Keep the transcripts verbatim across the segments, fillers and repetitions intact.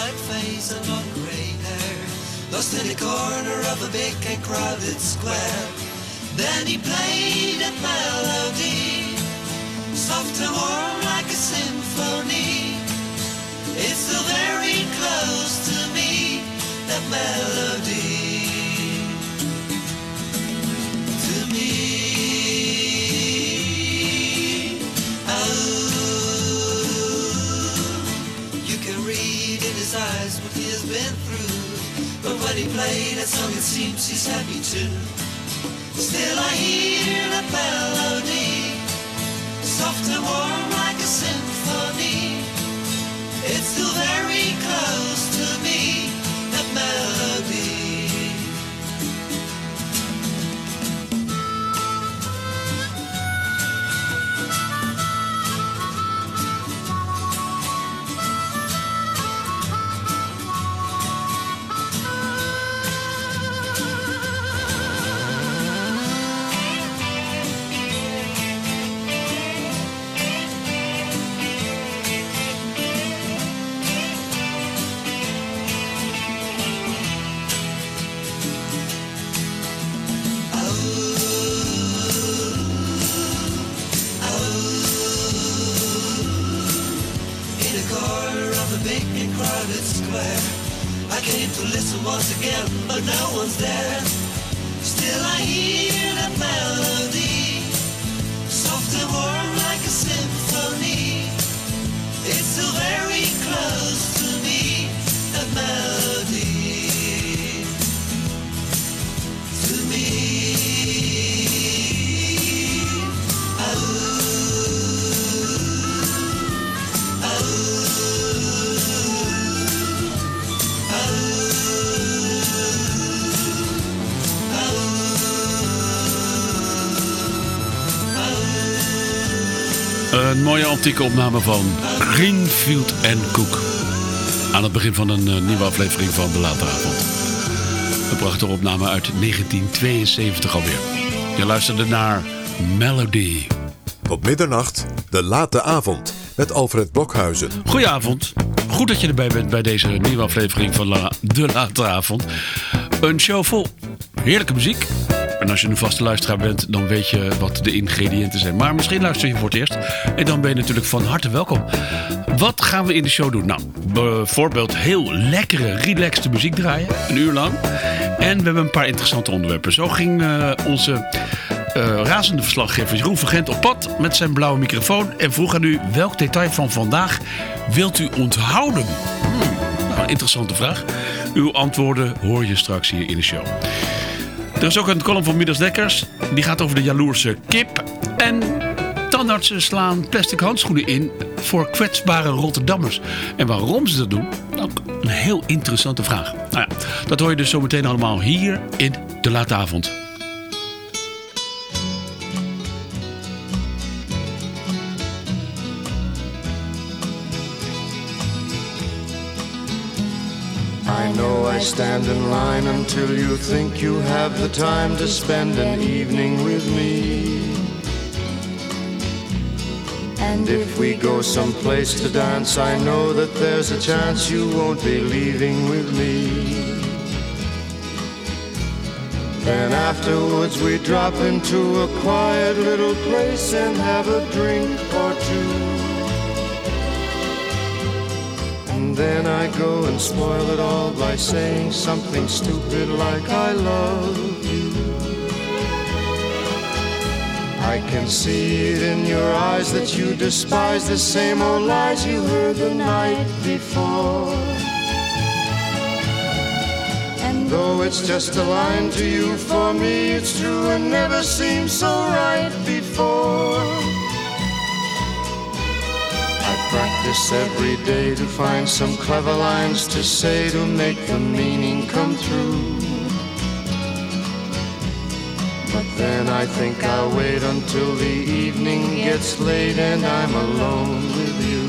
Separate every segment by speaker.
Speaker 1: white face and long grey hair, lost in a corner of a big and crowded square. Then he played a melody, soft and warm like a symphony. It's still very close to me, that melody. To me, oh, you can read in his eyes what he has been through. But when he played that song, it seems he's happy too. Still I hear that melody, soft and warm like a symphony. It's still very close to me, that melody. I came to listen once again, but no one's there. Still I hear that melody, soft and warm like a symphony. It's still very close to me, that melody. To me, oh, oh.
Speaker 2: Een mooie antieke opname van Greenfield en Cook. Aan het begin van een uh, nieuwe aflevering van De Late Avond. Een prachtige opname uit negentien tweeënzeventig alweer. Je luisterde naar Melody.
Speaker 3: Tot middernacht, De Late Avond. Met Alfred Blokhuizen.
Speaker 2: Goedenavond. Goed dat je erbij bent bij deze nieuwe aflevering van La, De Late Avond. Een show vol heerlijke muziek. En als je een vaste luisteraar bent, dan weet je wat de ingrediënten zijn. Maar misschien luister je voor het eerst. En dan ben je natuurlijk van harte welkom. Wat gaan we in de show doen? Nou, bijvoorbeeld heel lekkere, relaxte muziek draaien. Een uur lang. En we hebben een paar interessante onderwerpen. Zo ging uh, onze uh, razende verslaggever Jeroen Vergent op pad met zijn blauwe microfoon. En vroeg aan u, welk detail van vandaag wilt u onthouden? Hmm, nou, een interessante vraag. Uw antwoorden hoor je straks hier in de show. Er is ook een column van Midas Dekkers. Die gaat over de jaloerse kip. En tandartsen slaan plastic handschoenen in voor kwetsbare Rotterdammers. En waarom ze dat doen? Nou, een heel interessante vraag. Nou ja, dat hoor je dus zometeen allemaal hier in De Late Avond.
Speaker 4: I know I stand in line until you think you have the time to spend an evening with me. And if we go someplace to dance, I know that there's a chance you won't be leaving with me. Then afterwards we drop into a quiet little place and have a drink or two. And then I go and spoil it all by saying something stupid like I love you. I can see it in your eyes that you despise the same old lies you heard the night before. And though it's just a line to you, for me it's true and never seemed so right before. Practice every day to find some clever lines to say to make the meaning come true. But then I think I'll wait until the evening gets late and I'm alone with you.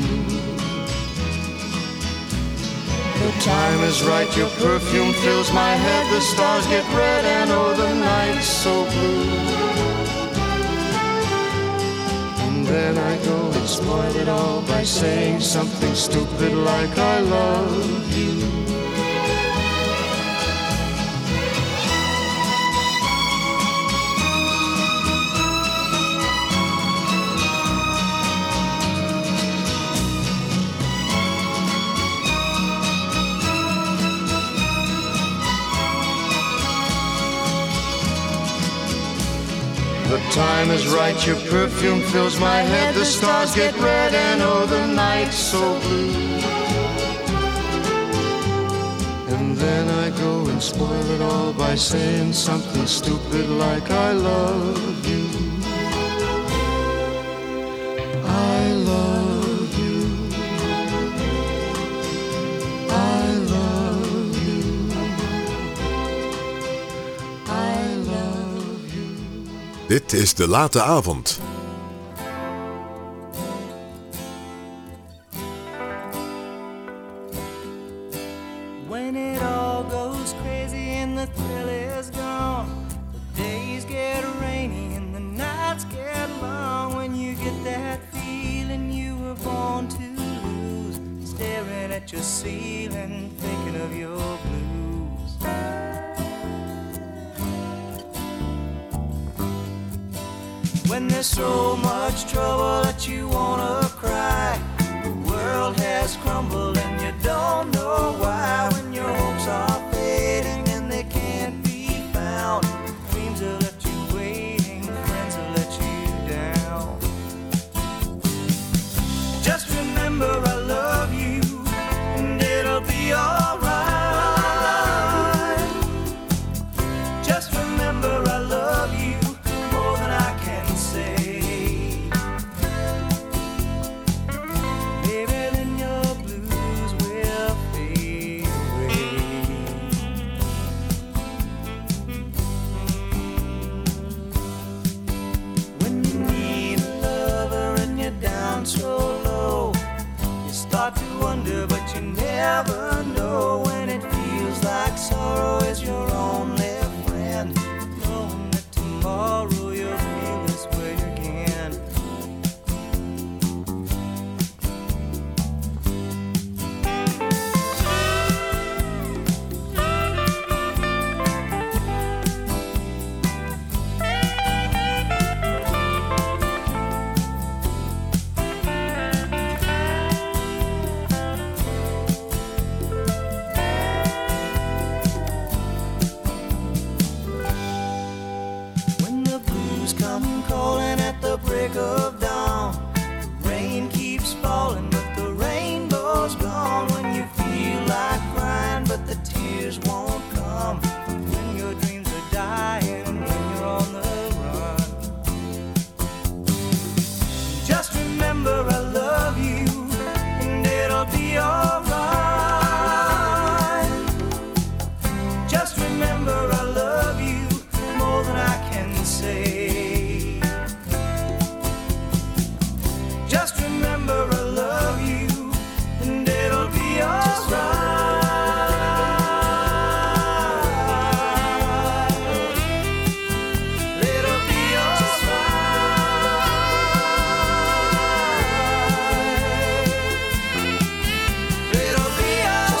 Speaker 4: The time is right, your perfume fills my head, the stars get red and oh the night's so blue. And then I go and spoil it all by saying something stupid like I love you. The time is right, your perfume fills my head, the stars get red and oh, the night's so blue. And then I go and spoil it all by saying something stupid like I love you. I love you. I love you. I love you.
Speaker 3: Dit is De Late Avond.
Speaker 5: When it all goes crazy and the thrill is gone, the days get rainy and the nights get long. When you get that feeling you were born to lose, staring at your ceiling, thinking of your blues. When there's so much trouble that you wanna cry, the world has crumbled and you don't know why. When your hopes are fading and they can't be found, dreams have left you waiting, friends have let you down. Just remember I love you and it'll be alright. Just remember I love you more than I can say. Baby, then your blues will fade away. When you need a lover and you're down so low, you start to wonder but you never know. When it feels like sorrow is your only friend, knowing that tomorrow you'll feel this way again. When the blues come calling at the break of dawn, the rain keeps falling but the rainbow's gone. When you feel like crying but the tears won't come, when your dreams are dying and when you're on the run, just remember I love you and it'll be alright. Just remember I love you more than I can say. Just remember I love you and it'll be alright. It'll be alright. It'll be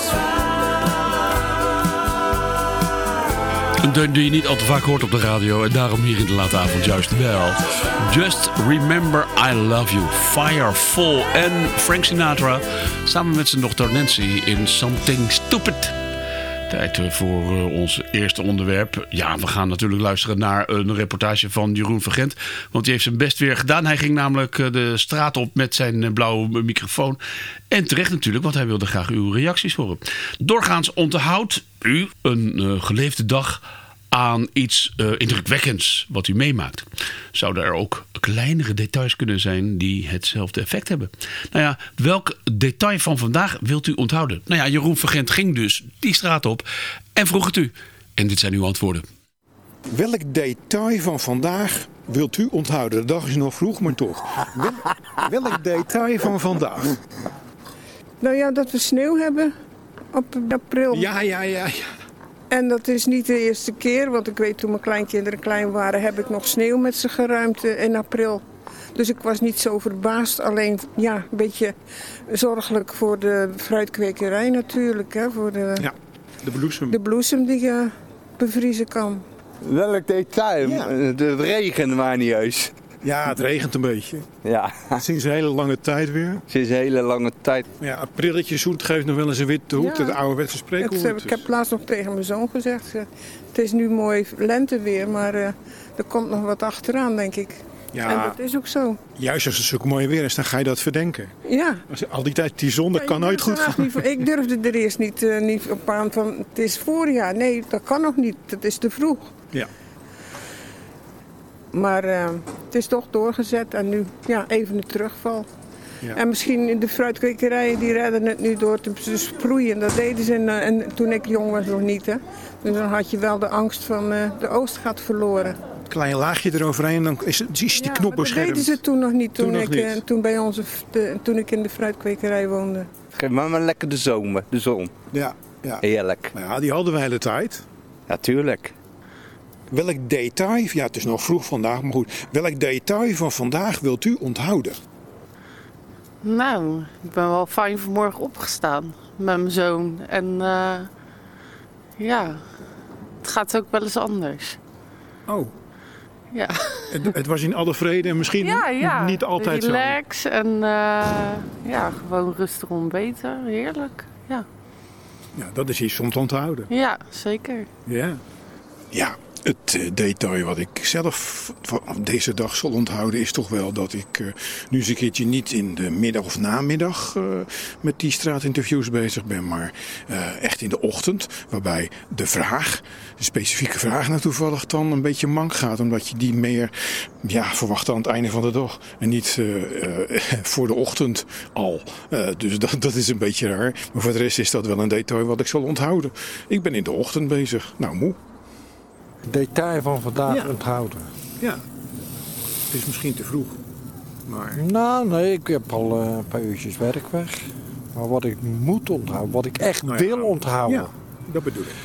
Speaker 5: alright.
Speaker 2: Een deun die je niet al te vaak hoort op de radio en daarom hier in De Late Avond juist wel. Just Remember I Love You, Firefall en Frank Sinatra samen met zijn dochter Nancy in Something Stupid. Tijd voor uh, ons eerste onderwerp. Ja, we gaan natuurlijk luisteren naar een reportage van Jeroen Vergent. Want die heeft zijn best weer gedaan. Hij ging namelijk uh, de straat op met zijn uh, blauwe microfoon. En terecht natuurlijk, want hij wilde graag uw reacties horen. Doorgaans onthoudt u een uh, geleefde dag aan iets uh, indrukwekkends wat u meemaakt. Zouden er ook kleinere details kunnen zijn die hetzelfde effect hebben? Nou ja, welk detail van vandaag wilt u onthouden? Nou ja, Jeroen Vergent ging dus die straat op en vroeg het u. En dit zijn uw antwoorden.
Speaker 6: Welk detail van vandaag wilt u onthouden? De dag is nog vroeg, maar toch. Wel, welk detail van vandaag?
Speaker 7: Nou ja, dat we sneeuw hebben op april.
Speaker 6: Ja, ja, ja, ja.
Speaker 7: En dat is niet de eerste keer, want ik weet toen mijn kleinkinderen klein waren, heb ik nog sneeuw met ze geruimd in april. Dus ik was niet zo verbaasd. Alleen ja, een beetje zorgelijk voor de fruitkwekerij natuurlijk. Hè, voor de,
Speaker 6: Ja, de bloesem.
Speaker 7: de bloesem die uh, bevriezen kan.
Speaker 8: Welk detail?
Speaker 7: Ja.
Speaker 8: De regen maar niet eens.
Speaker 6: Ja, het regent een beetje.
Speaker 8: Ja,
Speaker 6: Sinds een hele lange tijd weer.
Speaker 8: sinds een hele lange tijd.
Speaker 6: Ja, aprilletje zoet geeft nog wel eens een witte hoed.
Speaker 7: Ja.
Speaker 6: Het ouderwetse
Speaker 7: Het,
Speaker 6: spreekwoord.
Speaker 7: uh, ik heb laatst nog tegen mijn zoon gezegd. Uh, het is nu mooi lenteweer, maar uh, er komt nog wat achteraan, denk ik. En
Speaker 6: Ja,
Speaker 7: dat is ook zo.
Speaker 6: juist als het zo mooi weer is, dan ga je dat verdenken.
Speaker 7: Ja.
Speaker 6: Als al die tijd die zon, dat
Speaker 7: Ja,
Speaker 6: kan
Speaker 7: je
Speaker 6: nooit
Speaker 7: durft
Speaker 6: goed
Speaker 7: er
Speaker 6: gaan.
Speaker 7: echt niet voor- ik durfde er eerst niet, uh, niet op aan van het is voorjaar. Nee, dat kan nog niet. Dat is te vroeg.
Speaker 6: Ja.
Speaker 7: Maar uh, het is toch doorgezet en nu ja, even een terugval.
Speaker 6: Ja.
Speaker 7: En misschien in de fruitkwekerijen die redden het nu door te sproeien. Dat deden ze en, en toen ik jong was nog niet. Hè. Dus dan had je wel de angst van uh, de oogst gaat verloren.
Speaker 6: Klein laagje eroverheen, dan is, het, is die
Speaker 7: Ja,
Speaker 6: knop
Speaker 7: maar dat
Speaker 6: beschermd.
Speaker 7: deden ze toen nog niet, toen,
Speaker 6: Toen nog
Speaker 7: ik,
Speaker 6: niet.
Speaker 7: uh, toen, bij onze, de, toen ik in de fruitkwekerij woonde.
Speaker 8: Geef maar maar lekker de zomer, de zon.
Speaker 6: Ja, ja.
Speaker 8: Heerlijk.
Speaker 6: Nou ja, die hadden we de hele tijd.
Speaker 8: Natuurlijk.
Speaker 6: Welk detail, ja het is nog vroeg vandaag, maar goed. Welk detail van vandaag wilt u onthouden?
Speaker 9: Nou, ik ben wel fijn vanmorgen opgestaan met mijn zoon. En uh, ja, het gaat ook wel eens anders.
Speaker 6: Oh,
Speaker 9: Ja,
Speaker 6: het, het was in alle vrede en misschien
Speaker 9: ja, ja.
Speaker 6: niet altijd zo.
Speaker 9: Relax en uh, ja, gewoon rustig ontbeten. Heerlijk. Ja,
Speaker 6: Ja, dat is iets om te onthouden.
Speaker 9: ja zeker.
Speaker 6: Ja. Ja, het uh, detail wat ik zelf van deze dag zal onthouden is toch wel dat ik uh, nu eens een keertje niet in de middag of namiddag uh, met die straatinterviews bezig ben, maar uh, echt in de ochtend, waarbij de vraag, de specifieke vraag nou toevallig dan een beetje mank gaat, omdat je die meer ja, verwacht aan het einde van de dag en niet uh, uh, voor de ochtend al. Uh, dus dat, dat is een beetje raar, maar voor de rest is dat wel een detail wat ik zal onthouden. Ik ben in de ochtend bezig. Nou, moe.
Speaker 10: Detail van vandaag
Speaker 6: Ja.
Speaker 10: onthouden.
Speaker 6: Ja, het is misschien te vroeg, maar...
Speaker 10: Nou, nee, ik heb al uh, een paar uurtjes werk weg. Maar wat ik moet onthouden, wat ik echt
Speaker 6: Nou ja,
Speaker 10: wil onthouden.
Speaker 6: Ja, dat bedoel ik.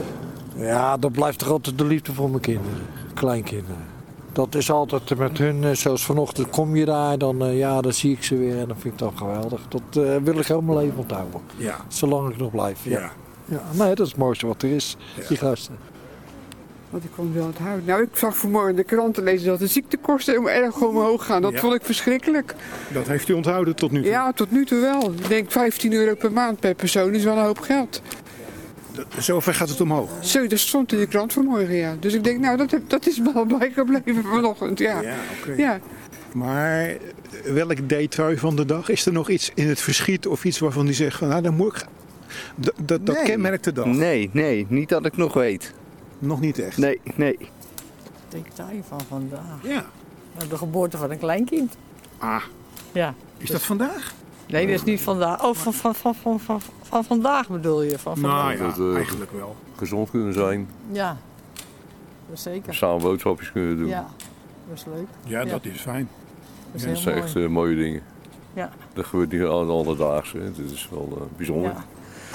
Speaker 10: Ja, dat blijft toch altijd de liefde voor mijn kinderen, kleinkinderen. Dat is altijd met hun, uh, zoals vanochtend kom je daar, dan, uh, ja, dan zie ik ze weer en dan vind ik dat geweldig. Dat uh, wil ik heel mijn leven onthouden,
Speaker 6: Ja.
Speaker 10: zolang ik nog blijf. Ja.
Speaker 6: Ja.
Speaker 10: Ja, nee, dat is het mooiste wat er is,
Speaker 6: Ja.
Speaker 10: die gasten.
Speaker 11: Wat ik kon wel onthouden. Nou, ik zag vanmorgen in de krant te lezen dat de ziektekosten heel erg omhoog gaan. Dat
Speaker 6: Ja.
Speaker 11: vond ik verschrikkelijk.
Speaker 6: Dat heeft u onthouden tot nu toe?
Speaker 11: Ja, tot nu toe wel. Ik denk vijftien euro per maand per persoon is wel een hoop geld.
Speaker 6: Dat- Zover gaat het omhoog?
Speaker 11: Zo, dat stond in de krant vanmorgen, ja. Dus ik denk, nou, dat, heb, dat is me al bijgebleven vanochtend, ja.
Speaker 6: Ja, oké.
Speaker 11: Ja.
Speaker 6: Maar welk detail van de dag? Is er nog iets in het verschiet of iets waarvan u zegt van, nou, dan moet ik... gaan? Dat, dat, dat
Speaker 8: Nee.
Speaker 6: kenmerkt de dag?
Speaker 8: Nee, nee, niet dat ik nog weet.
Speaker 6: Nog niet echt?
Speaker 8: Nee, nee.
Speaker 12: Detail van vandaag.
Speaker 6: Ja.
Speaker 12: Nou, de geboorte van een kleinkind.
Speaker 6: Ah,
Speaker 12: Ja.
Speaker 6: is dat vandaag?
Speaker 12: Nee, dat is niet vandaag. Oh, van, van, van, van, van, van vandaag bedoel je? Van vandaag.
Speaker 6: Nou ja,
Speaker 13: Dat, uh,
Speaker 6: eigenlijk wel.
Speaker 13: Gezond kunnen zijn,
Speaker 12: Ja, dat is zeker.
Speaker 13: samen boodschapjes kunnen doen.
Speaker 12: Ja, dat is leuk.
Speaker 6: Ja, dat is fijn.
Speaker 12: Dat is
Speaker 13: Dat
Speaker 12: heel
Speaker 13: zijn
Speaker 12: mooi.
Speaker 13: echt uh, mooie dingen.
Speaker 12: Ja.
Speaker 13: Dat gebeurt niet aan alledaags. Hè. Dit is wel uh, bijzonder.
Speaker 12: Ja.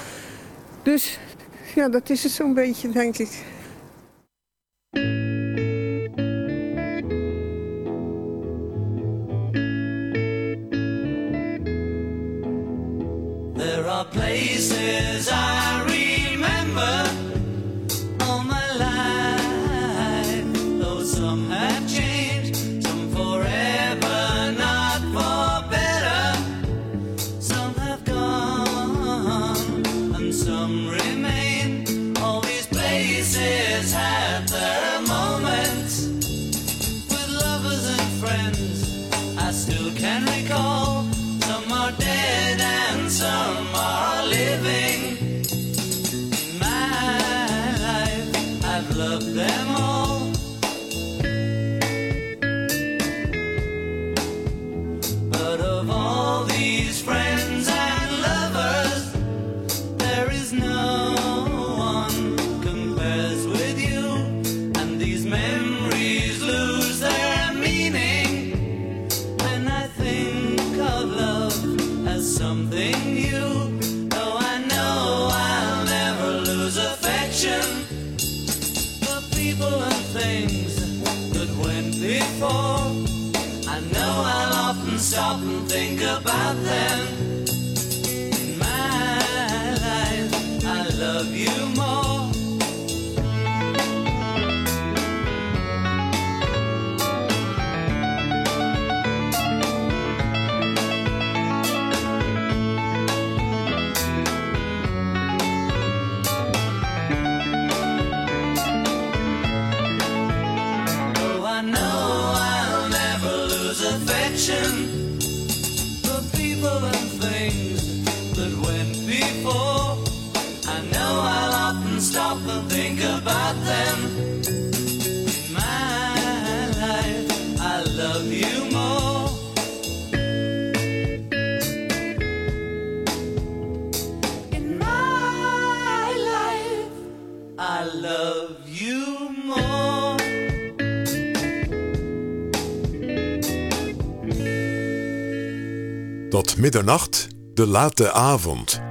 Speaker 7: Dus ja, dat is het zo'n beetje, denk ik.
Speaker 1: There are places I remember all my life, though some have changed, some forever, not for better. Some have gone and some remain. All these places have their moments with lovers and friends I still can recall. Some are dead and some are living. In my life, I've loved them all. But of all these friends and lovers, there is no one compares with you. And these memories lose their meaning when I think of love as something new. Though I know I'll never lose affection for people and things that went before. I know I'll often stop and think about them. In my life, I love you more.
Speaker 14: For people and things that went before, I know I'll often stop and think about them. In my life, I love you more. In my life, I love you more.
Speaker 3: Tot middernacht, de late avond.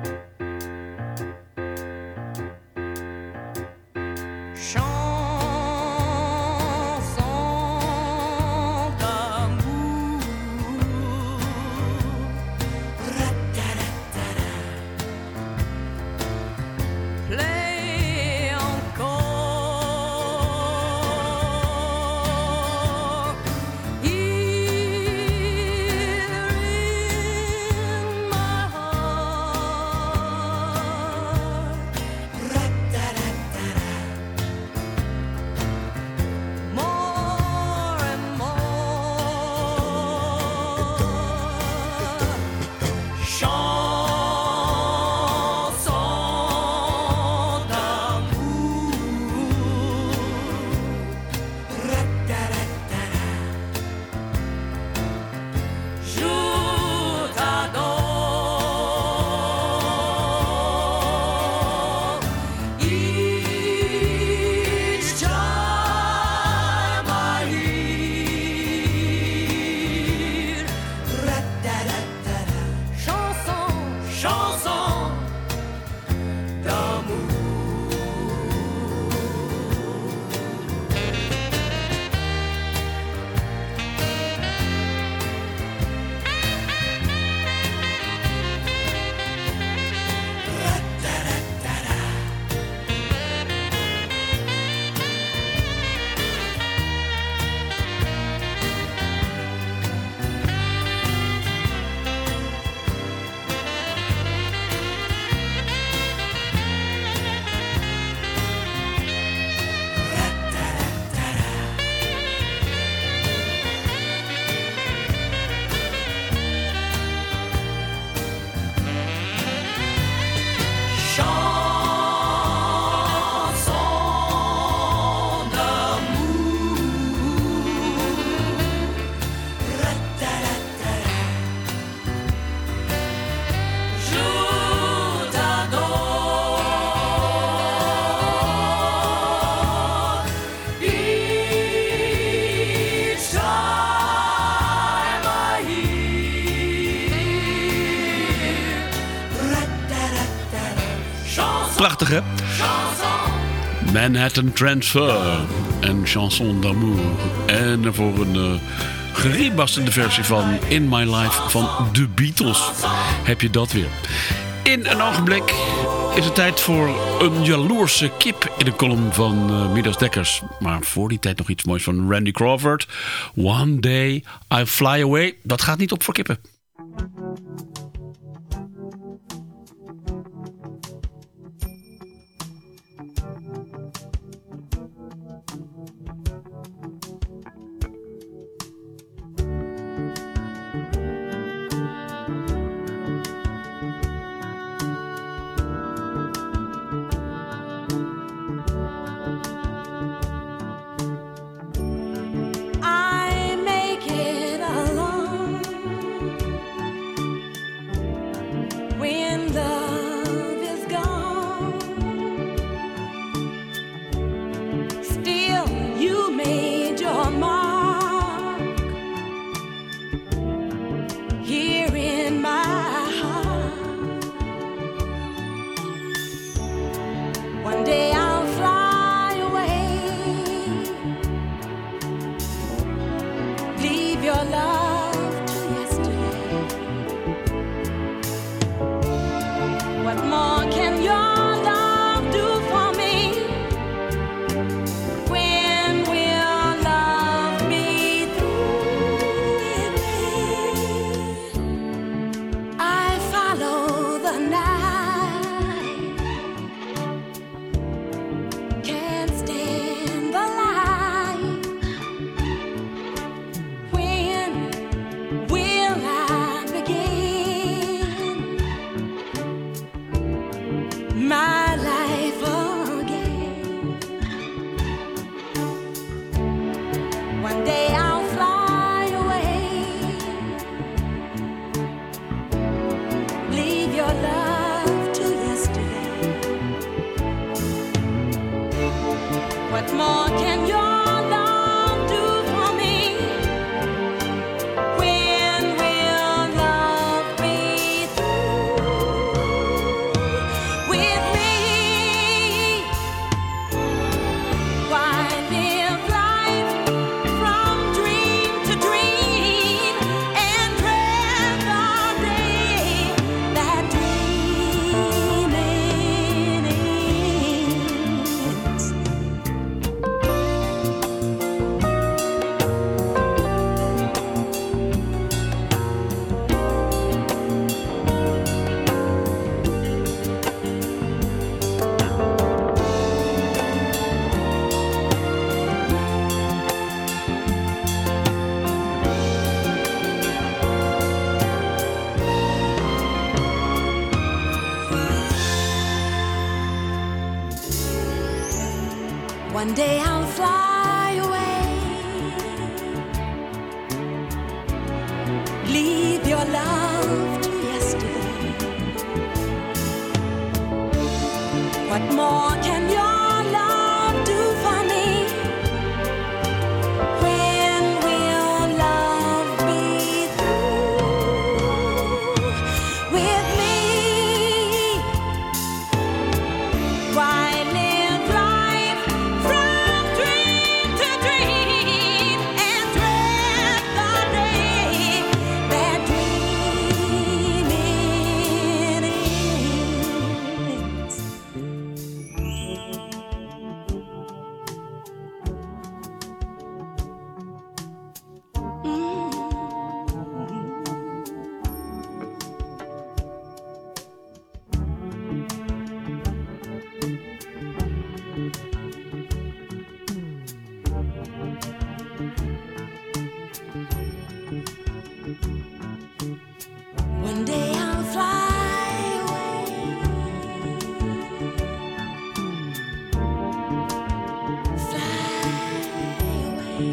Speaker 2: Prachtig, hè? Manhattan Transfer en Chanson d'amour. En daarvoor een uh, geremasterde versie van In My Life van The Beatles. Heb je dat weer. In een ogenblik is het tijd voor een jaloerse kip in de column van uh, Midas Dekkers. Maar voor die tijd nog iets moois van Randy Crawford. One Day I Fly Away. Dat gaat niet op voor kippen.
Speaker 15: Your love One day I'll fly away. Leave your love to yesterday. What more can your love do for me? When will love be through with me? Why live life from dream to dream and dread the day that dreaming ends? One day I'll fly away. Fly away.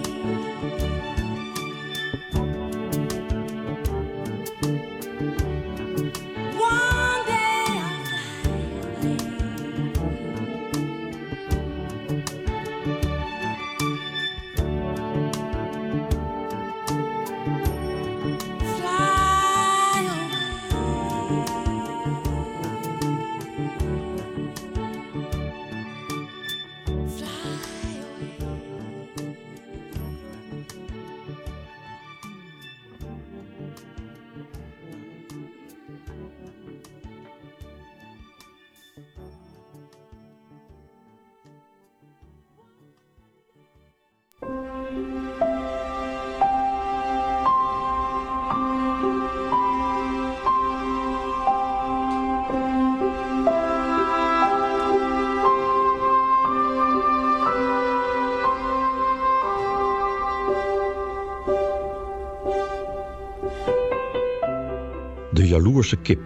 Speaker 15: One day I'll fly away. Fly away. Fly away.
Speaker 16: De jaloerse kip.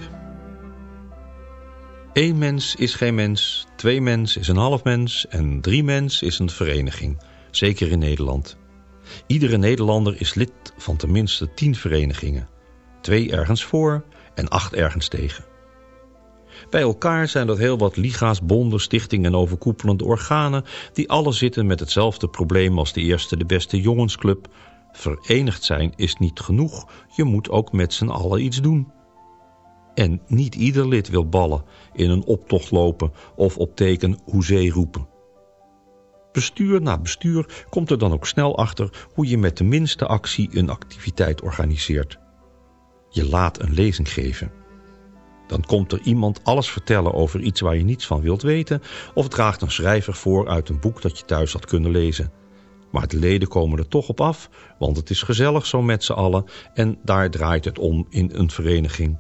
Speaker 16: Eén mens is geen mens, twee mens is een half mens en drie mens is een vereniging. Zeker in Nederland. Iedere Nederlander is lid van tenminste tien verenigingen. Twee ergens voor en acht ergens tegen. Bij elkaar zijn dat heel wat liga's, bonden, stichtingen en overkoepelende organen die alle zitten met hetzelfde probleem als de eerste de beste jongensclub. Verenigd zijn is niet genoeg, je moet ook met z'n allen iets doen. En niet ieder lid wil ballen, in een optocht lopen of op teken hoezee roepen. Bestuur na bestuur komt er dan ook snel achter hoe je met de minste actie een activiteit organiseert. Je laat een lezing geven. Dan komt er iemand alles vertellen over iets waar je niets van wilt weten, of draagt een schrijver voor uit een boek dat je thuis had kunnen lezen. Maar de leden komen er toch op af, want het is gezellig zo met z'n allen en daar draait het om in een vereniging.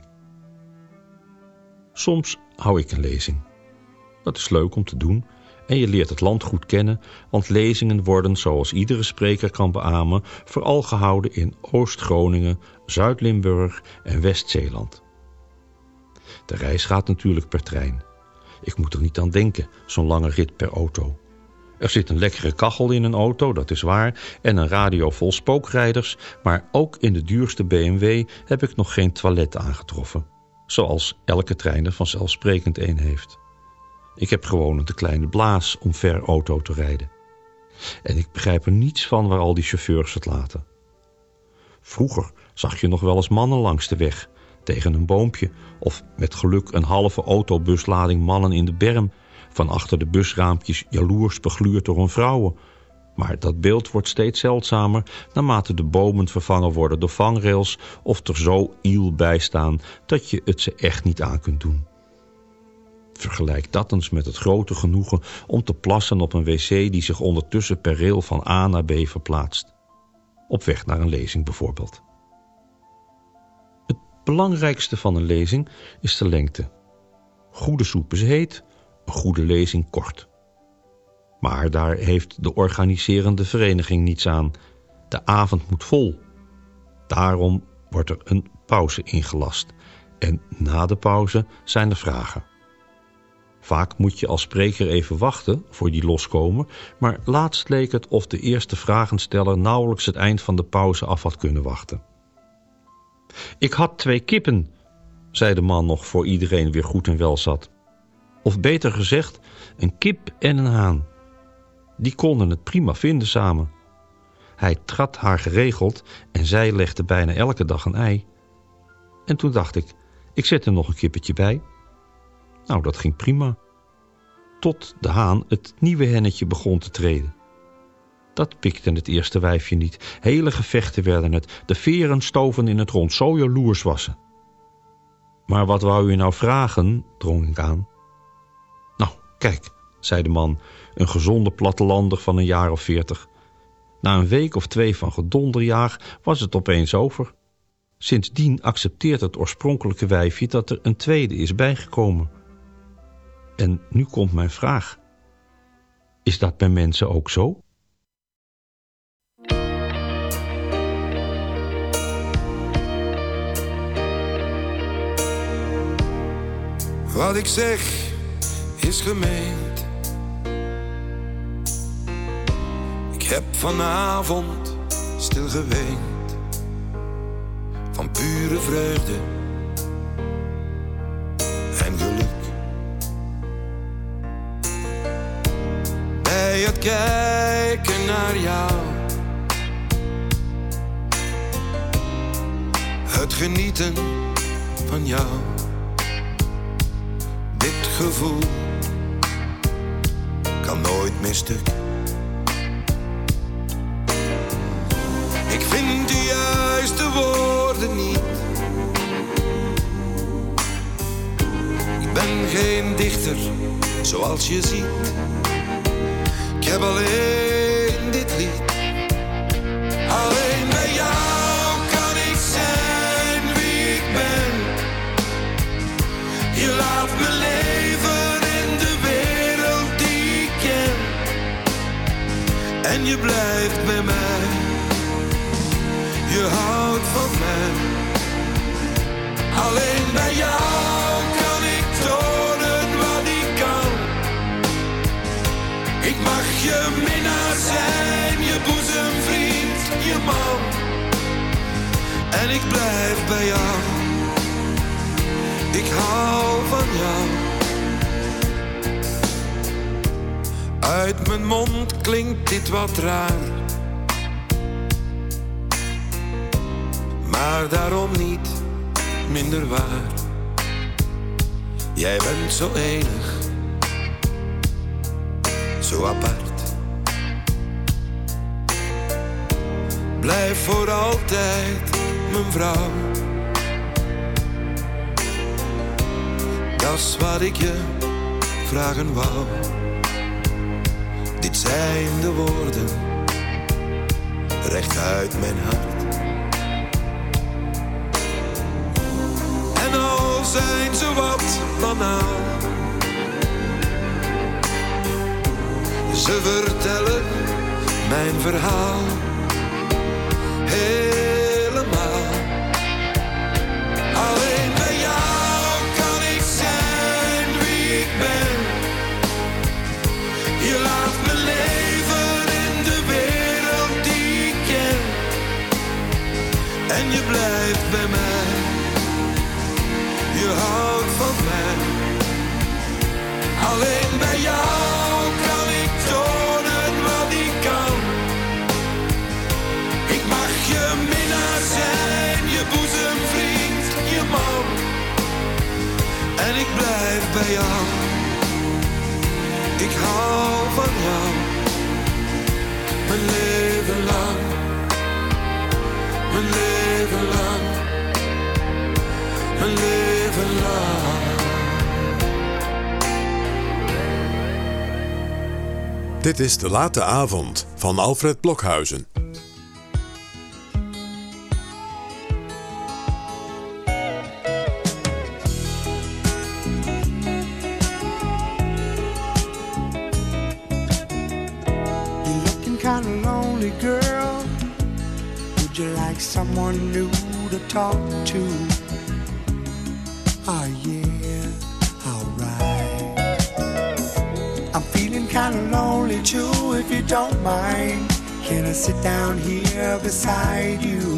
Speaker 16: Soms hou ik een lezing. Dat is leuk om te doen en je leert het land goed kennen, want lezingen worden, zoals iedere spreker kan beamen, vooral gehouden in Oost-Groningen, Zuid-Limburg en West-Zeeland. De reis gaat natuurlijk per trein. Ik moet er niet aan denken, zo'n lange rit per auto. Er zit een lekkere kachel in een auto, dat is waar, en een radio vol spookrijders, maar ook in de duurste B M W heb ik nog geen toilet aangetroffen. Zoals elke trein er vanzelfsprekend een heeft. Ik heb gewoon een te kleine blaas om ver auto te rijden. En ik begrijp er niets van waar al die chauffeurs het laten. Vroeger zag je nog wel eens mannen langs de weg, tegen een boompje, of met geluk een halve autobuslading mannen in de berm, van achter de busraampjes jaloers begluurd door hun vrouwen. Maar dat beeld wordt steeds zeldzamer naarmate de bomen vervangen worden door vangrails of er zo iel bij staan dat je het ze echt niet aan kunt doen. Vergelijk dat eens met het grote genoegen om te plassen op een wc die zich ondertussen per rail van A naar B verplaatst. Op weg naar een lezing bijvoorbeeld. Het belangrijkste van een lezing is de lengte. Goede soep is heet, een goede lezing kort. Maar daar heeft de organiserende vereniging niets aan. De avond moet vol. Daarom wordt er een pauze ingelast. En na de pauze zijn er vragen. Vaak moet je als spreker even wachten voor die loskomen, maar laatst leek het of de eerste vragensteller nauwelijks het eind van de pauze af had kunnen wachten. Ik had twee kippen, zei de man nog voor iedereen weer goed en wel zat. Of beter gezegd, een kip en een haan. Die konden het prima vinden samen. Hij trad haar geregeld en zij legde bijna elke dag een ei. En toen dacht ik, ik zet er nog een kippetje bij. Nou, dat ging prima. Tot de haan het nieuwe hennetje begon te treden. Dat pikte het eerste wijfje niet. Hele gevechten werden het. De veren stoven in het rond, zo jaloers was ze. Maar wat wou u nou vragen, drong ik aan. Nou, kijk, zei de man, een gezonde plattelander van een jaar of veertig. Na een week of twee van gedonderjaag was het opeens over. Sindsdien accepteert het oorspronkelijke wijfje dat er een tweede is bijgekomen. En nu komt mijn vraag. Is dat bij mensen ook zo?
Speaker 17: Wat ik zeg is gemeend. Ik heb vanavond stil geweend. Van pure vreugde en geluk. Bij het kijken naar jou. Het genieten van jou. Dit gevoel kan nooit meer stuk. Ik vind de juiste woorden niet. Ik ben geen dichter, zoals je ziet. Ik heb alleen dit lied. Alleen bij jou kan ik zijn wie ik ben. Je laat me leven in de wereld die ik ken. En je blijft bij mij. Je houdt van mij. Alleen bij jou kan ik tonen wat ik kan. Ik mag je minnaar zijn, je boezemvriend, je man. En ik blijf bij jou. Ik hou van jou. Uit mijn mond klinkt dit wat raar. Maar daarom niet minder waar. Jij bent zo enig, zo apart. Blijf voor altijd mijn vrouw. Dat is wat ik je vragen wou. Dit zijn de woorden, recht uit mijn hart. En al zijn ze wat banaal. Ze vertellen mijn verhaal. Helemaal. Alleen bij jou kan ik zijn wie ik ben. Je laat me leven in de wereld die ik ken. En je blijft bij mij. Je houdt van mij. Alleen bij jou kan ik tonen wat ik kan. Ik mag je minnaar zijn, je boezemvriend, je man. En ik blijf bij jou. Ik hou van jou. Mijn leven lang. Mijn leven lang. Mijn leven lang.
Speaker 3: Dit is De Late Avond van Alfred Blokhuizen.
Speaker 18: You're looking kind of lonely, girl. Would you like someone new to talk to? Oh yeah, alright. kind of lonely too, if you don't mind. Can I sit down here beside you?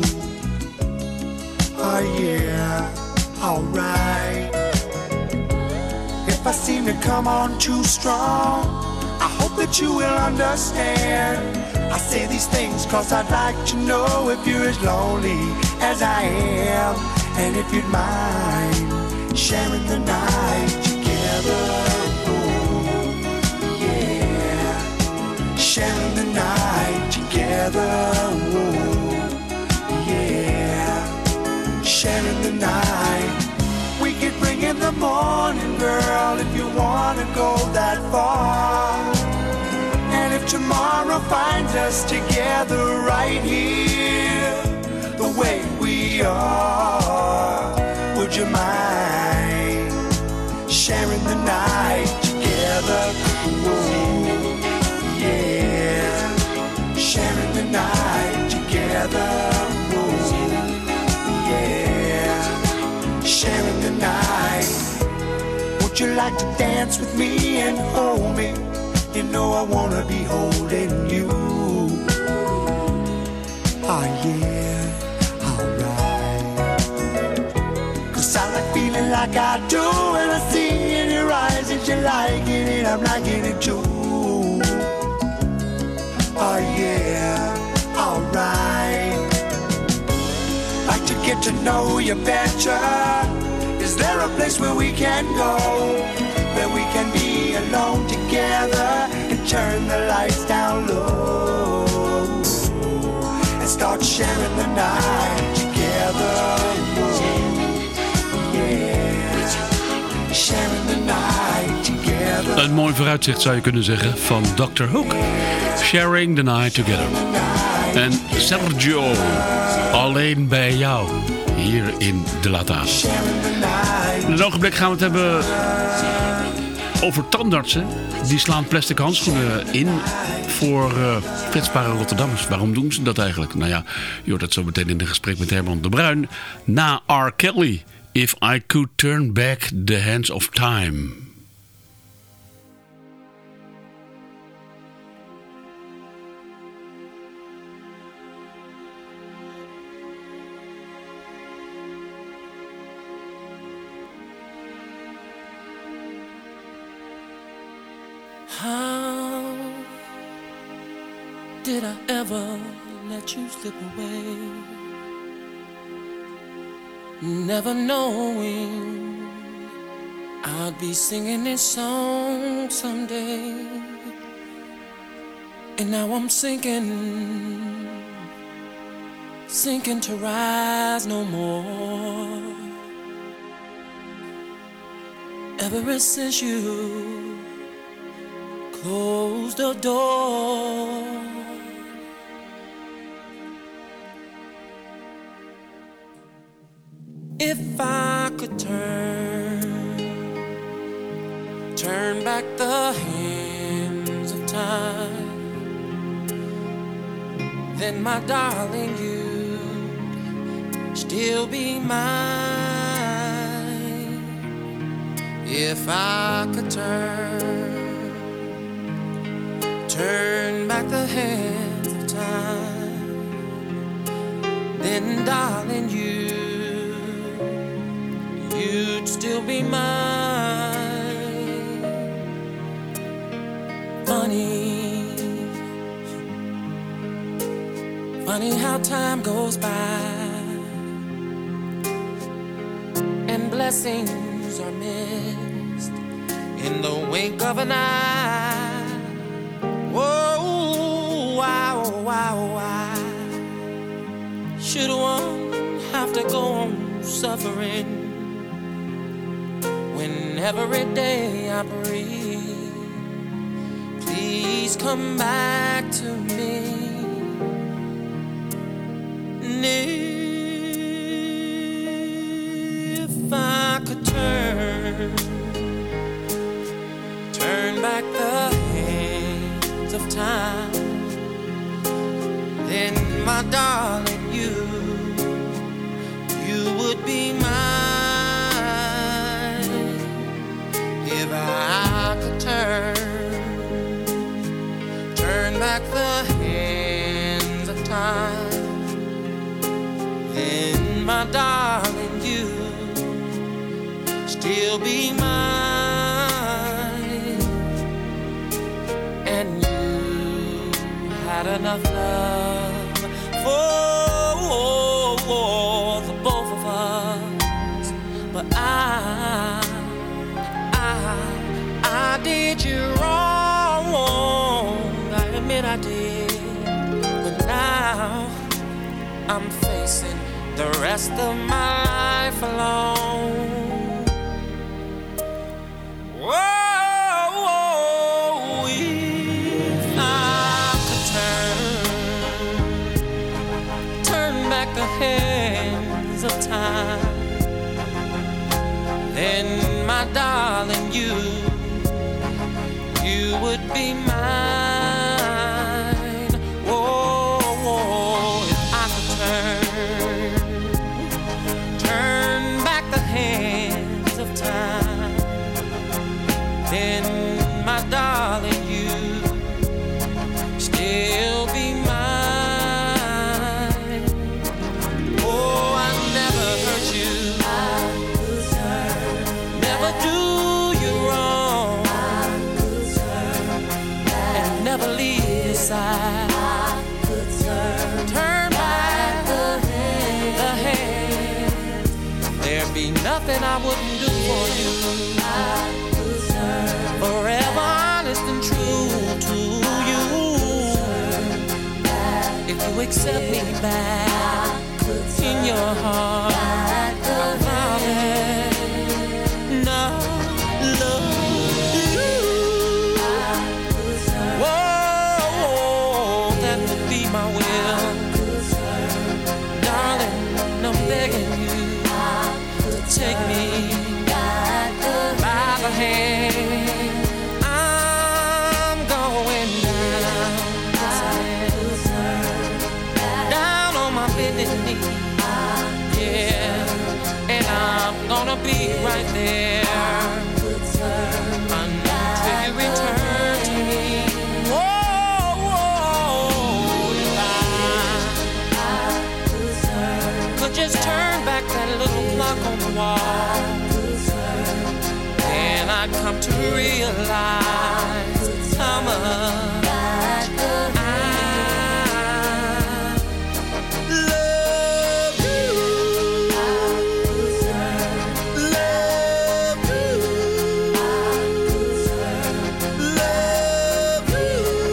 Speaker 18: Oh yeah, alright. If I seem to come on too strong, I hope that you will understand. I say these things cause I'd like to know if you're as lonely as I am, and if you'd mind sharing the night together. Oh, yeah, sharing the night together. Oh, yeah, sharing the night. We could bring in the morning, girl, if you wanna go that far. And if tomorrow finds us together right here, the way we are, would you mind sharing the night together? Ooh, yeah, sharing the night together. Ooh, yeah, sharing the night. Would you like to dance with me and hold me? You know I wanna be holding you. Oh yeah, alright. Cause I like feeling like I do, and I see in your eyes that you're liking it, I'm liking it too. Oh yeah, alright. Like to get to know you better. Is there a place where we can go, where we can be alone together and turn the lights down low and start sharing the night together? Yeah, sharing the night together.
Speaker 2: Een mooi vooruitzicht zou je kunnen zeggen van doctor Hook. Sharing the night together. En Sergio, alleen bij jou. Hier in De Late Avond. In een ogenblik gaan we het hebben over tandartsen. Die slaan plastic handschoenen in voor uh, kwetsbare Rotterdammers. Waarom doen ze dat eigenlijk? Nou ja, je hoort het zo meteen in een gesprek met Herman de Bruin. Na R. Kelly, If I Could Turn Back the Hands of Time.
Speaker 19: How did I ever let you slip away? Never knowing I'd be singing this song someday. And now I'm sinking, sinking to rise no more. Ever since you close the door, if I could turn, turn back the hands of time, then my darling, you'd still be mine. If I could turn, turn back the hands of time, then darling, you, you'd still be mine. Funny, funny how time goes by and blessings are missed in the wink of an eye. Whoa, wow, wow, why should one have to go on suffering when every day I breathe? Please come back to me. And if I could turn, turn back the hands of time, then my darling, you, you would be mine. If I could turn, my darling, you still be mine. And you had enough love for, for the both of us, but I, I, I did you wrong. I admit I did, but now I'm facing the rest of my life alone. Whoa, whoa, if I could turn, turn back the hands of time, then my darling, you, you would be mine. Whoa, whoa, if I could turn, turn back the hands of time, then my darling, you still be mine. Oh, I never hurt you, never do you wrong, and never leave your side. Turn back the hand, there'd be nothing I wouldn't do for you. Forever honest and true to you. If you accept me back in your heart, I promise no love you. Whoa, that would be my will, darling. I'm begging you to take me by the hand. I'm going down, down on my bended knee, yeah, and I'm gonna be right there until you return to me. Whoa, whoa, if I could just turn back that little clock on the wall, and I come to realize how much I love you, love you, love you,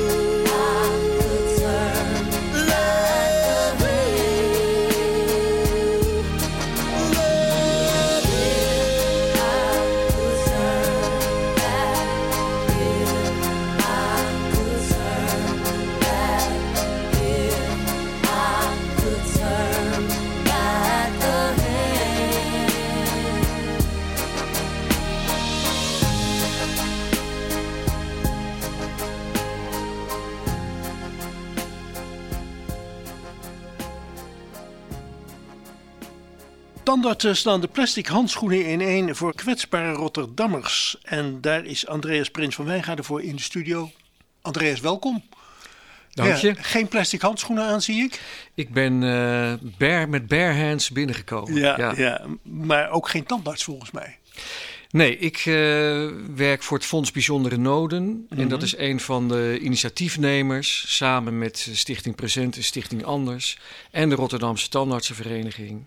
Speaker 20: Standaard staan de plastic handschoenen ineen voor kwetsbare Rotterdammers. En daar is Andreas Prins van Wijngaarden voor in de studio. Andreas, welkom.
Speaker 21: Dank je.
Speaker 20: Ja, geen plastic handschoenen aan, zie ik.
Speaker 21: Ik ben uh, bare, met bare hands binnengekomen.
Speaker 20: Ja, ja. ja, maar ook geen tandarts volgens mij.
Speaker 21: Nee, ik uh, werk voor het Fonds Bijzondere Noden. Mm-hmm. En dat is een van de initiatiefnemers, samen met Stichting Present en Stichting Anders en de Rotterdamse Tandartsenvereniging.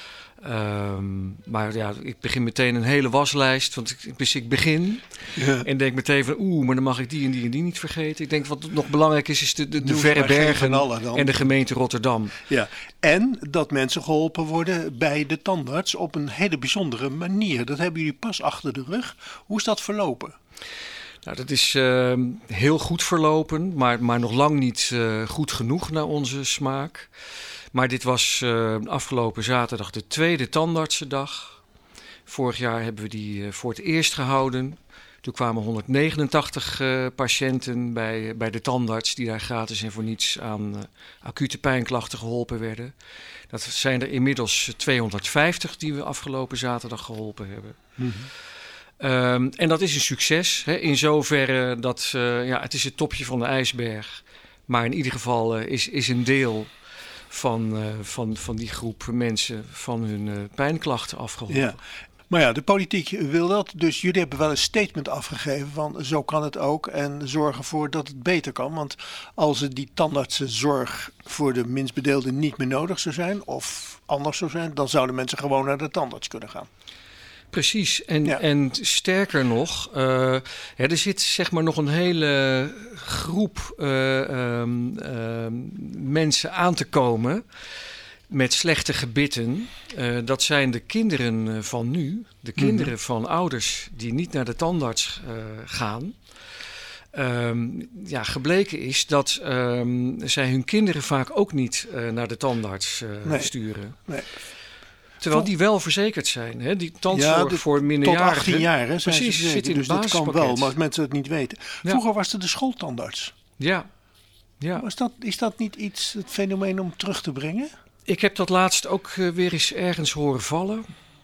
Speaker 21: Um, maar ja, ik begin meteen een hele waslijst, want ik, dus ik begin ja. en denk meteen van oeh, maar dan mag ik die en die en die niet vergeten. Ik denk wat nog belangrijk is, is de, de, de verre bergen en de gemeente Rotterdam.
Speaker 20: Ja, en dat mensen geholpen worden bij de tandarts op een hele bijzondere manier. Dat hebben jullie pas achter de rug. Hoe is dat verlopen?
Speaker 21: Nou, dat is uh, heel goed verlopen, maar, maar nog lang niet uh, goed genoeg naar onze smaak. Maar dit was uh, afgelopen zaterdag de tweede tandartsendag. Vorig jaar hebben we die uh, voor het eerst gehouden. Toen kwamen honderdnegenentachtig uh, patiënten bij, bij de tandarts die daar gratis en voor niets aan uh, acute pijnklachten geholpen werden. Dat zijn er inmiddels tweehonderdvijftig die we afgelopen zaterdag geholpen hebben. Mm-hmm. Um, en dat is een succes. Hè, in zoverre dat uh, ja, het is het topje van de ijsberg. Maar in ieder geval uh, is, is een deel van, uh, van, van die groep mensen van hun uh, pijnklachten afgeholpen.
Speaker 20: Ja. Maar ja, de politiek wil dat. Dus jullie hebben wel een statement afgegeven van zo kan het ook. En zorgen ervoor dat het beter kan. Want als het die tandartsenzorg voor de minst bedeelden niet meer nodig zou zijn. Of anders zou zijn. Dan zouden mensen gewoon naar de tandarts kunnen gaan.
Speaker 21: Precies. En, ja. en sterker nog. Uh, ja, er zit zeg maar nog een hele groep uh, um, uh, mensen aan te komen. Met slechte gebitten. Uh, dat zijn de kinderen van nu. De kinderen mm-hmm. van ouders die niet naar de tandarts uh, gaan. Um, ja, gebleken is dat um, zij hun kinderen vaak ook niet uh, naar de tandarts uh, nee. sturen. Nee. Terwijl die wel verzekerd zijn. Hè? Die tandzorg ja, de, voor minderjarigen.
Speaker 20: Tot achttien jaar, hè, zijn
Speaker 21: precies,
Speaker 20: ze
Speaker 21: zit in
Speaker 20: dus
Speaker 21: het
Speaker 20: dat kan wel, maar als mensen het niet weten. Vroeger ja. was er de schooltandarts.
Speaker 21: Ja. ja.
Speaker 20: Was dat, is dat niet iets, het fenomeen om terug te brengen?
Speaker 21: Ik heb dat laatst ook uh, weer eens ergens horen vallen.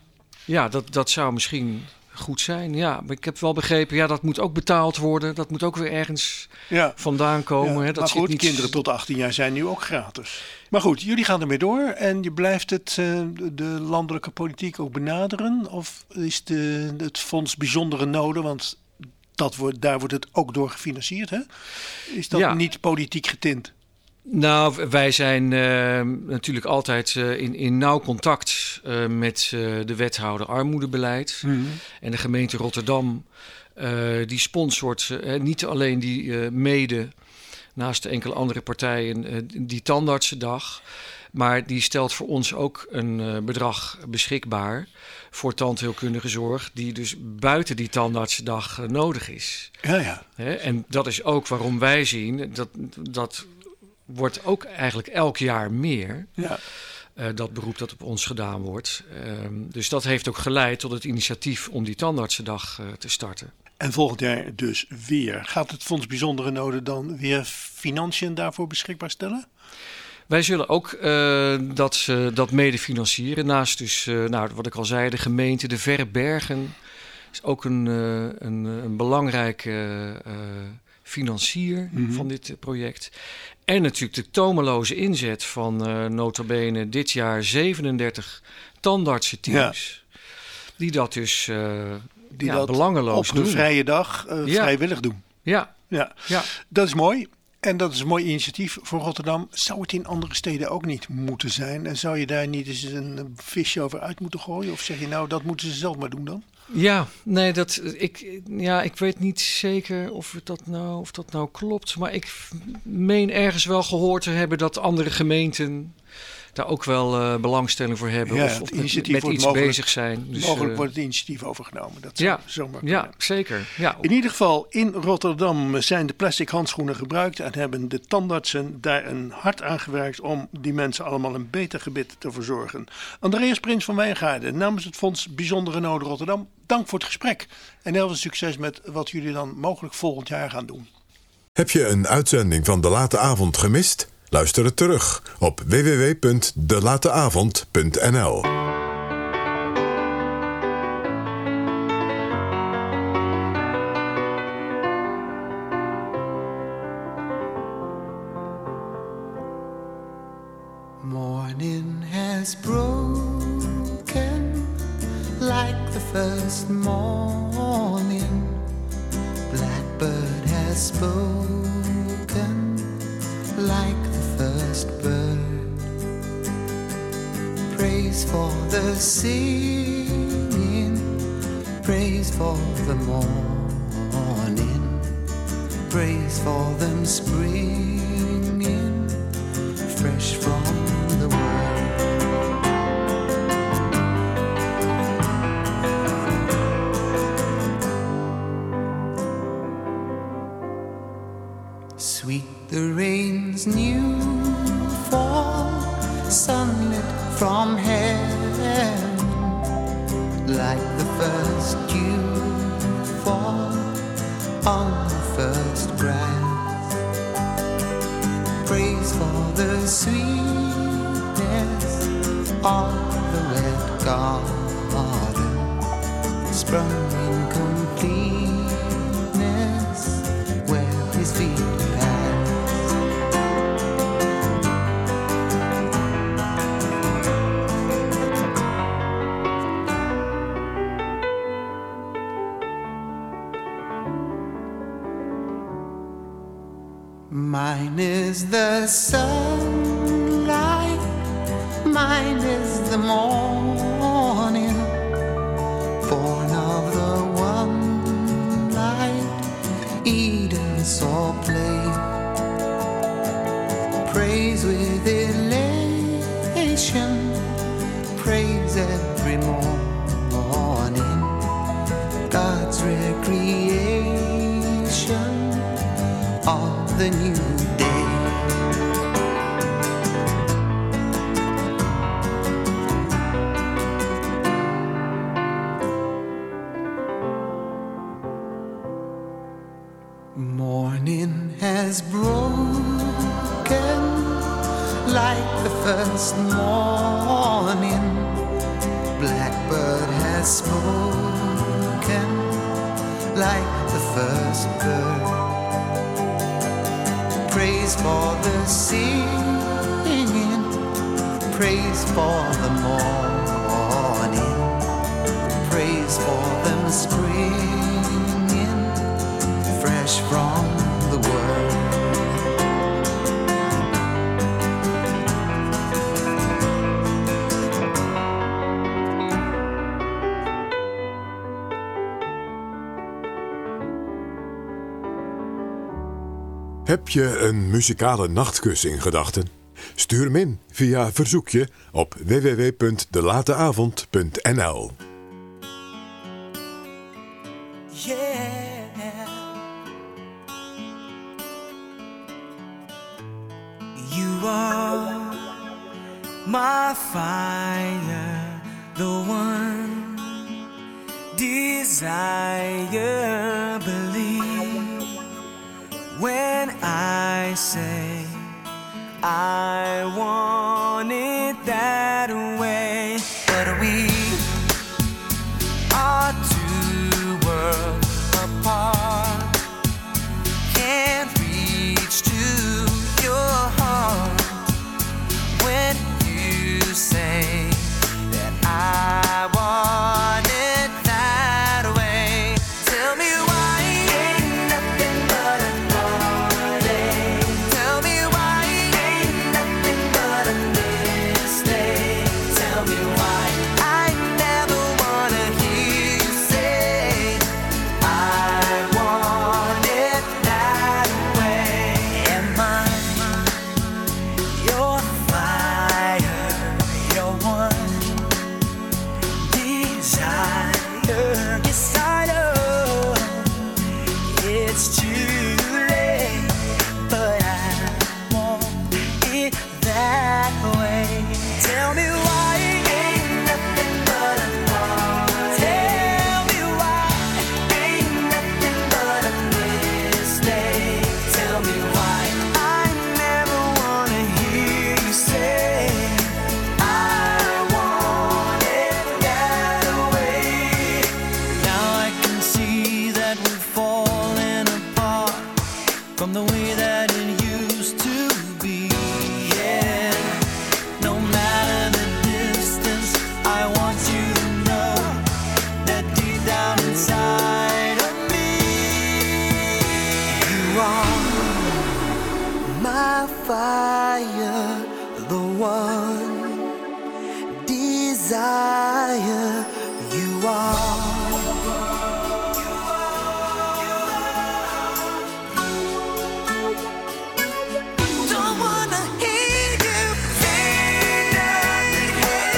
Speaker 21: Ja, dat, dat zou misschien goed zijn. Ja, maar ik heb wel begrepen, ja, dat moet ook betaald worden. Dat moet ook weer ergens ja. vandaan komen.
Speaker 20: Ja,
Speaker 21: hè? Dat
Speaker 20: maar goed,
Speaker 21: niet...
Speaker 20: kinderen tot achttien jaar zijn nu ook gratis. Maar goed, jullie gaan ermee door en je blijft het, uh, de landelijke politiek ook benaderen? Of is de, het fonds bijzondere noden, want dat wordt, daar wordt het ook door gefinancierd, hè? Is dat ja. niet politiek getint?
Speaker 21: Nou, wij zijn uh, natuurlijk altijd uh, in, in nauw contact uh, met uh, de wethouder armoedebeleid. Mm-hmm. En de gemeente Rotterdam, uh, die sponsort uh, niet alleen die uh, mede, naast de enkele andere partijen, uh, die tandartsendag. Maar die stelt voor ons ook een uh, bedrag beschikbaar voor tandheelkundige zorg, die dus buiten die tandartsendag uh, nodig is.
Speaker 20: Ja, ja.
Speaker 21: Hè? En dat is ook waarom wij zien dat... dat wordt ook eigenlijk elk jaar meer. Ja. Uh, dat beroep dat op ons gedaan wordt. Uh, dus dat heeft ook geleid tot het initiatief om die tandartsendag uh, te starten.
Speaker 20: En volgend jaar dus weer. Gaat het Fonds Bijzondere Noden dan weer financiën daarvoor beschikbaar stellen?
Speaker 21: Wij zullen ook uh, dat, uh, dat mede financieren. Naast dus, uh, nou, wat ik al zei, de gemeente de Verre Bergen is ook een, uh, een, een belangrijke uh, financier mm-hmm. van dit uh, project. En natuurlijk de tomeloze inzet van uh, nota bene dit jaar zevenendertig tandartsenteams. Ja. Die dat dus uh,
Speaker 20: die
Speaker 21: ja,
Speaker 20: dat
Speaker 21: belangeloos
Speaker 20: op
Speaker 21: doen.
Speaker 20: een vrije dag uh, ja. vrijwillig doen.
Speaker 21: Ja.
Speaker 20: Ja.
Speaker 21: ja,
Speaker 20: dat is mooi. En dat is een mooi initiatief voor Rotterdam. Zou het in andere steden ook niet moeten zijn? En zou je daar niet eens een visje over uit moeten gooien? Of zeg je nou, dat moeten ze zelf maar doen dan?
Speaker 21: Ja, nee, dat, ik, ja, ik weet niet zeker of dat, nou, of dat nou klopt. Maar ik meen ergens wel gehoord te hebben dat andere gemeenten daar ook wel uh, belangstelling voor hebben.
Speaker 20: Ja,
Speaker 21: of of met, met iets bezig zijn.
Speaker 20: Dus, mogelijk uh, wordt het initiatief overgenomen. Dat
Speaker 21: ja,
Speaker 20: zomaar
Speaker 21: ja, zeker. Ja.
Speaker 20: In ieder geval, in Rotterdam zijn de plastic handschoenen gebruikt en hebben de tandartsen daar een hart aan gewerkt om die mensen allemaal een beter gebit te verzorgen. Andreas Prins van Wijngaarden, namens het Fonds Bijzondere Noden Rotterdam, dank voor het gesprek. En heel veel succes met wat jullie dan mogelijk volgend jaar gaan doen.
Speaker 3: Heb je een uitzending van De Late Avond gemist? Luister het terug op w w w punt de late avond punt n l.
Speaker 18: Morning has broken like the first morning. Blackbird has spoken like the first bird. Praise for the singing, praise for the morning, praise for them springing fresh from the world. Sweet the rain's new fall, sunlit from heaven, like the first dew fall on the first grass. Praise for the sweetness of the wet garden, sprung in completeness where his feet pass. Mine is the sunlight, mine is the morning, born of the one light Eden saw play. Praise with elation, praise every morning, God's recreation of the new day. Morning has broken like the first morning. Blackbird has spoken like the first bird. Praise for the singing, praise for the morning, praise for them springing fresh from the world.
Speaker 3: Heb je een muzikale nachtkus in gedachten? Stuur hem in via verzoekje op w w w punt de late avond punt n l.
Speaker 5: Yeah, you are my fire, the one desire, believe when I say I want it that way. But we are two worlds apart, can't reach to your heart when you say that I want it that way. Tell me why ain't nothing but a heartache. Tell me why ain't nothing but a mistake. Tell me why I never wanna hear you say I want it that way. Am I your fire, your one desire? Yes, I know it's too late, but I want it that way. Tell me why ain't nothing but a heartache. Tell me why ain't nothing but a mistake. Tell me why I never wanna hear you say I want it that way. Now I can see that we're falling apart from the way that it used to be. Yeah, no matter the distance, I want you to know that deep down inside of me, you are my fire, the one desire. You are. Don't wanna hear you say nothing.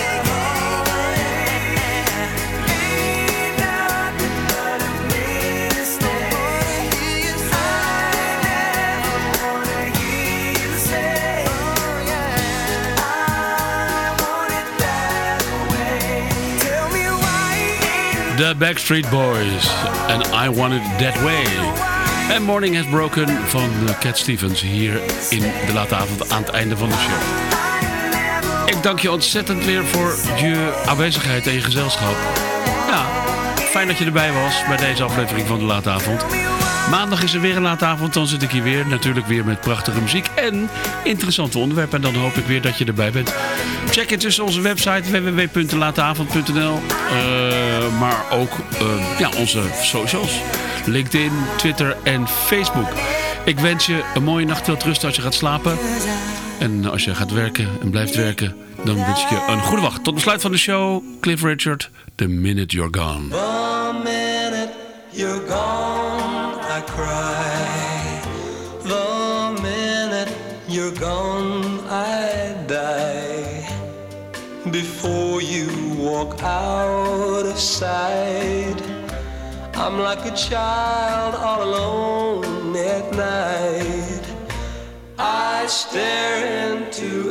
Speaker 5: Ain't nothing but a mistake. I never wanna hear you say I want it that way. Tell me why ain't
Speaker 2: The Backstreet Boys en I Want It That Way. En Morning Has Broken van Cat Stevens hier in de late avond aan het einde van de show. Ik dank je ontzettend weer voor je aanwezigheid en je gezelschap. Ja, fijn dat je erbij was bij deze aflevering van de late avond. Maandag is er weer een late avond, dan zit ik hier weer. Natuurlijk weer met prachtige muziek en interessante onderwerpen. En dan hoop ik weer dat je erbij bent. Check het tussen onze website w w w punt de late avond punt n l. Uh, maar ook uh, ja, onze socials. LinkedIn, Twitter en Facebook. Ik wens je een mooie nacht, veel rust als je gaat slapen. En als je gaat werken en blijft werken, dan wens ik je een goede wacht. Tot besluit van de show, Cliff Richard, The Minute You're Gone.
Speaker 1: The minute you're gone, I cry. The minute you're gone, I die. Before you walk out of sight, I'm like a child all alone at night. I stare into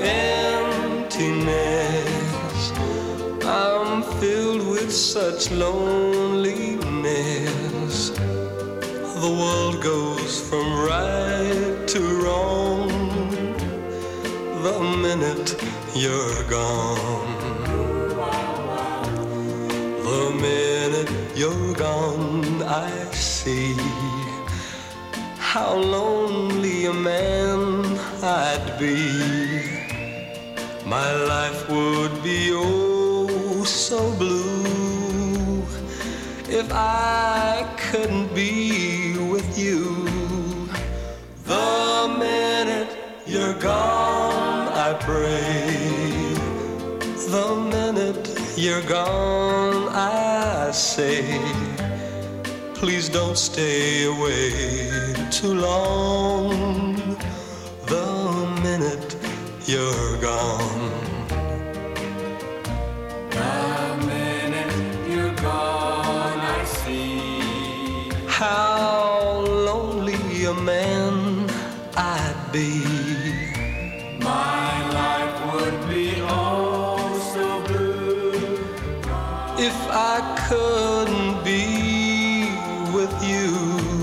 Speaker 1: emptiness. I'm filled with such loneliness. The world goes from right to wrong the minute you're gone. The minute you're gone, I see how lonely a man I'd be. My life would be oh so blue if I couldn't be with you. The minute you're gone, I pray. The minute you're gone, I say, please don't stay away too long. The minute you're gone.
Speaker 14: The minute you're gone, I see
Speaker 1: how lonely a man I'd be.
Speaker 14: My life would be oh so blue
Speaker 1: if I couldn't be with you.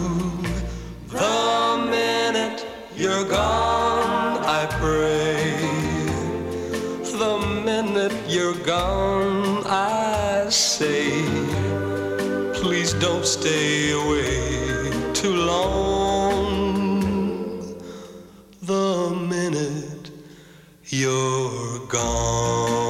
Speaker 1: The minute you're gone, I pray. The minute you're gone, I say, please don't stay away too long. The minute you're gone.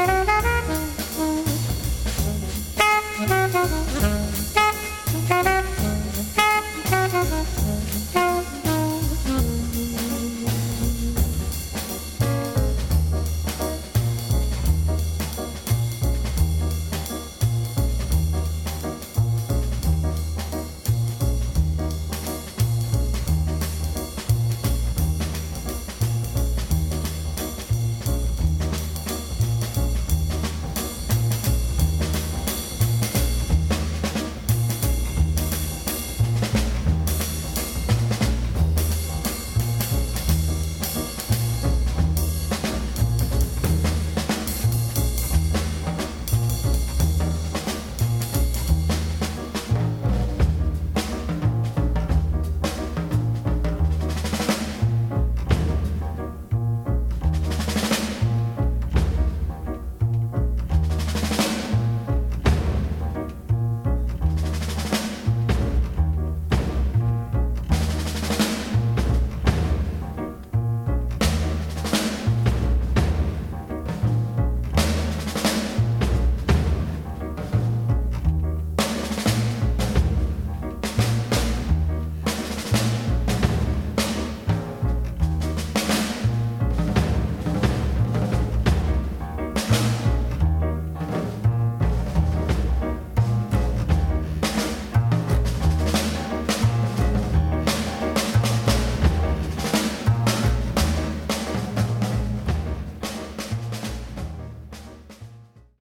Speaker 4: Thank you.